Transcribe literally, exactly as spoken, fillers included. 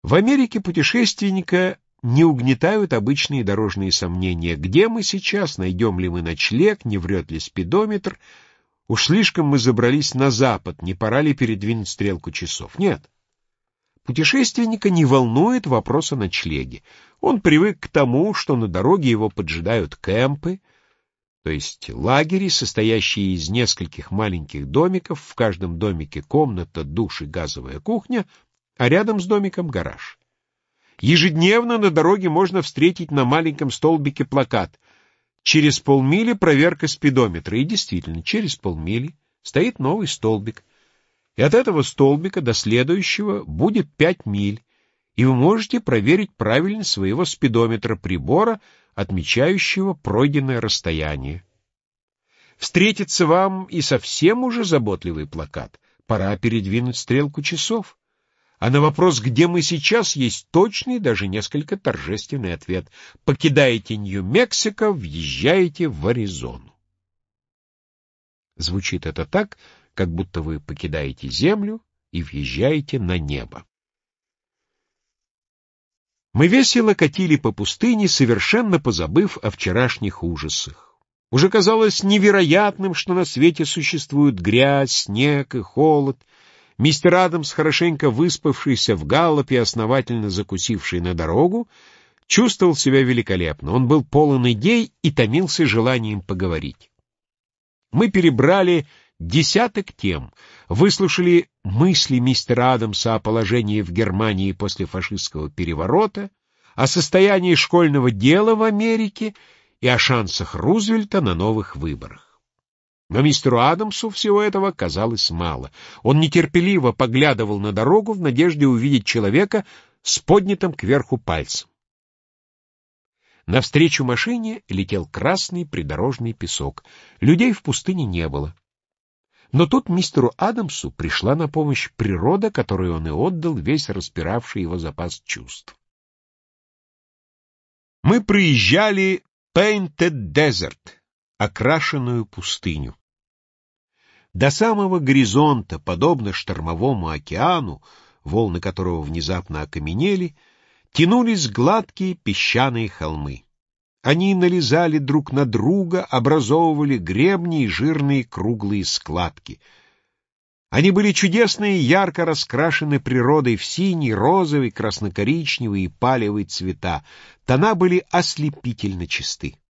В Америке путешественника не угнетают обычные дорожные сомнения. Где мы сейчас? Найдем ли мы ночлег? Не врет ли спидометр? Уж слишком мы забрались на запад, не пора ли передвинуть стрелку часов? Нет. Путешественника не волнует вопрос о ночлеге. Он привык к тому, что на дороге его поджидают кемпы, то есть лагери, состоящие из нескольких маленьких домиков, в каждом домике комната, душ и газовая кухня, а рядом с домиком гараж. Ежедневно на дороге можно встретить на маленьком столбике плакат «Через полмили проверка спидометра». И действительно, через полмили стоит новый столбик. И от этого столбика до следующего будет пять миль, и вы можете проверить правильность своего спидометра, прибора, отмечающего пройденное расстояние. Встретится вам и совсем уже заботливый плакат. Пора передвинуть стрелку часов. А на вопрос, где мы сейчас, есть точный, даже несколько торжественный ответ. Покидаете Нью-Мексико, въезжаете в Аризону. Звучит это так, как будто вы покидаете землю и въезжаете на небо. Мы весело катили по пустыне, совершенно позабыв о вчерашних ужасах. Уже казалось невероятным, что на свете существуют грязь, снег и холод. Мистер Адамс, хорошенько выспавшийся в галопе, основательно закусивший на дорогу, чувствовал себя великолепно. Он был полон идей и томился желанием поговорить. Мы перебрали десяток тем, выслушали мысли мистера Адамса о положении в Германии после фашистского переворота, о состоянии школьного дела в Америке и о шансах Рузвельта на новых выборах. Но мистеру Адамсу всего этого казалось мало. Он нетерпеливо поглядывал на дорогу в надежде увидеть человека с поднятым кверху пальцем. Навстречу машине летел красный придорожный песок. Людей в пустыне не было. Но тут мистеру Адамсу пришла на помощь природа, которой он и отдал весь распиравший его запас чувств. Мы проезжали Painted Desert, окрашенную пустыню. До самого горизонта, подобно штормовому океану, волны которого внезапно окаменели, тянулись гладкие песчаные холмы. Они налезали друг на друга, образовывали гребни и жирные круглые складки. Они были чудесные, ярко раскрашены природой в синий, розовый, красно-коричневый и палевый цвета. Тона были ослепительно чисты.